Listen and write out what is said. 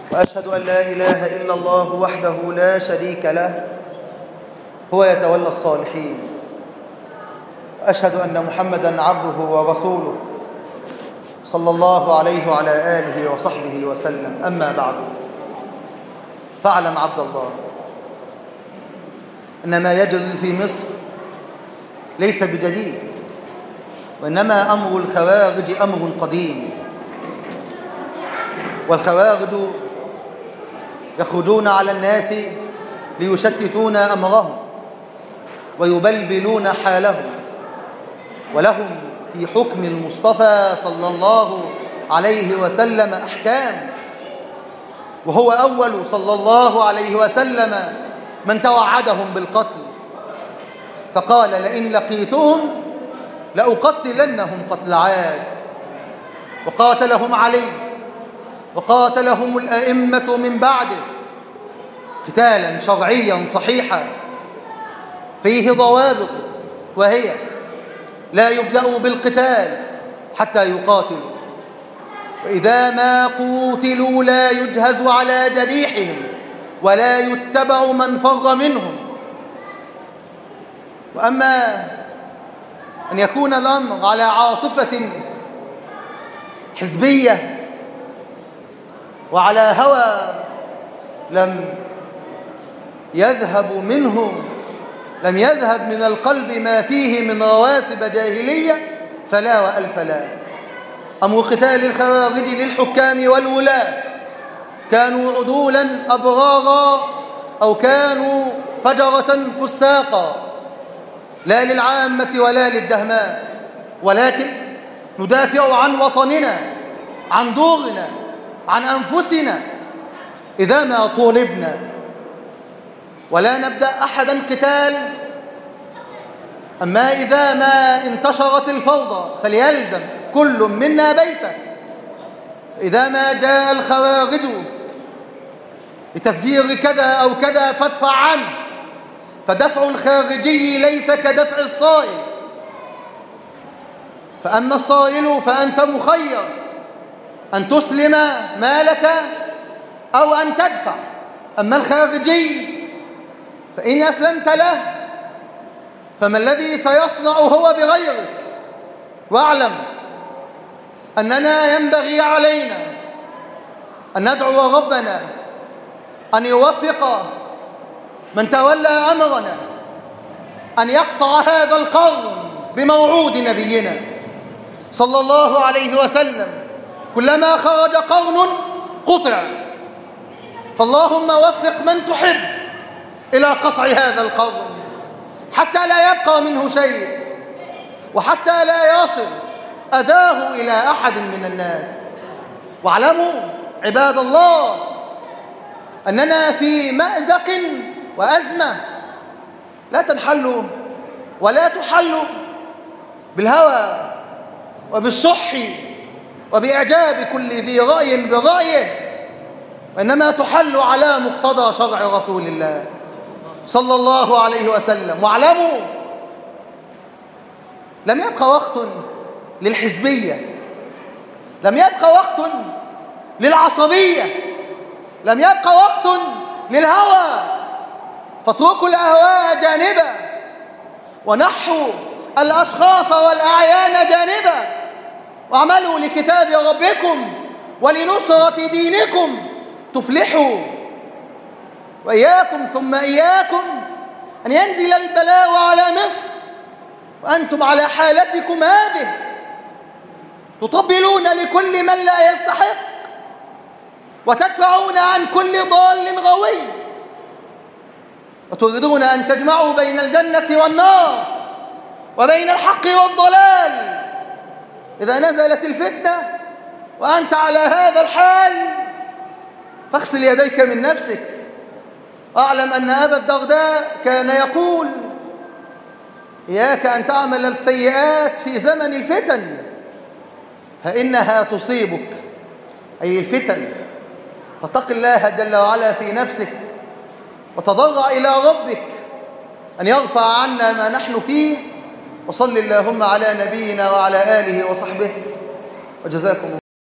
وأشهد أن لا إله إلا الله وحده لا شريك له، هو يتولى الصالحين. وأشهد أن محمدًا عبده ورسوله صلى الله عليه وعلى آله وصحبه وسلم. أما بعد، فاعلم عبد الله أن ما يجري في مصر ليس بجديد، وإنما أمر الخوارج أمر قديم. والخوارج يخرجون على الناس ليشتتون أمرهم ويبلبلون حالهم، ولهم في حكم المصطفى صلى الله عليه وسلم أحكام، وهو أول صلى الله عليه وسلم من توعدهم بالقتل، فقال: لئن لقيتهم لأقتلنهم قتل عاد. وقاتلهم علي وقاتلهم الأئمة من بعده قتالا شرعيا صحيحا فيه ضوابط، وهي: لا يبدأ بالقتال حتى يقاتلوا، وإذا ما قوتلوا لا يجهز على جريحهم ولا يتبع من فر منهم. وأما أن يكون الأمر على عاطفة حزبية وعلى هوى لم يذهب من القلب ما فيه من رواسب جاهلية، فلا وألف لا. أمر قتال الخوارج للحكام والولاة، كانوا عدولا أبرارا أو كانوا فجرة فساقا، لا للعامة ولا للدهماء، ولكن ندافع عن وطننا، عن دورنا، عن أنفسنا إذا ما طولبنا، ولا نبدأ أحدا قتال. أما إذا ما انتشرت الفوضى فليلزم كل منا بيته. إذا ما جاء الخوارج لتفجير كذا أو كذا فادفع عنه، فدفع الخارجي ليس كدفع الصائل. فأما الصائل فأنت مخير أن تسلم مالك أو أن تدفع. أما الخارجي فإن أسلمت له فما الذي سيصنع هو بغيرك؟ واعلم أننا ينبغي علينا أن ندعو ربنا أن يوفق من تولى أمرنا أن يقطع هذا القرن بموعود نبينا صلى الله عليه وسلم. كلما خرج قرن قطع، فاللهم وفق من تحب إلى قطع هذا القرن حتى لا يبقى منه شيء، وحتى لا يصل أذاه إلى أحد من الناس. واعلموا عباد الله أننا في مأزق وأزمة لا تنحل ولا تحل بالهوى وبالشح وبإعجاب كل ذي رأي برأيه، وإنما تحل على مقتضى شرع رسول الله صلى الله عليه وسلم. واعلموا لم يبقى وقت للحزبية، لم يبقى وقت للعصبية، لم يبقى وقت للهوى. فاتركوا الأهواء جانبا ونحوا الأشخاص والأعيان جانبا، واعملوا لكتاب ربكم ولنصرة دينكم تفلحوا. وإياكم ثم إياكم أن ينزل البلاء على مصر وأنتم على حالتكم هذه، تطبلون لكل من لا يستحق وتدفعون عن كل ضال غوي، وتريدون أن تجمعوا بين الجنة والنار وبين الحق والضلال. إذا نزلت الفتنة وأنت على هذا الحال فاغسل يديك من نفسك. أعلم أن أبا الدرداء كان يقول: إياك أن تعمل السيئات في زمن الفتن فإنها تصيبك، أي الفتن. فاتق الله جل وعلا في نفسك وتضرع إلى ربك أن يرفع عنا ما نحن فيه. وصل اللهم على نبينا وعلى آله وصحبه، وجزاكم الله.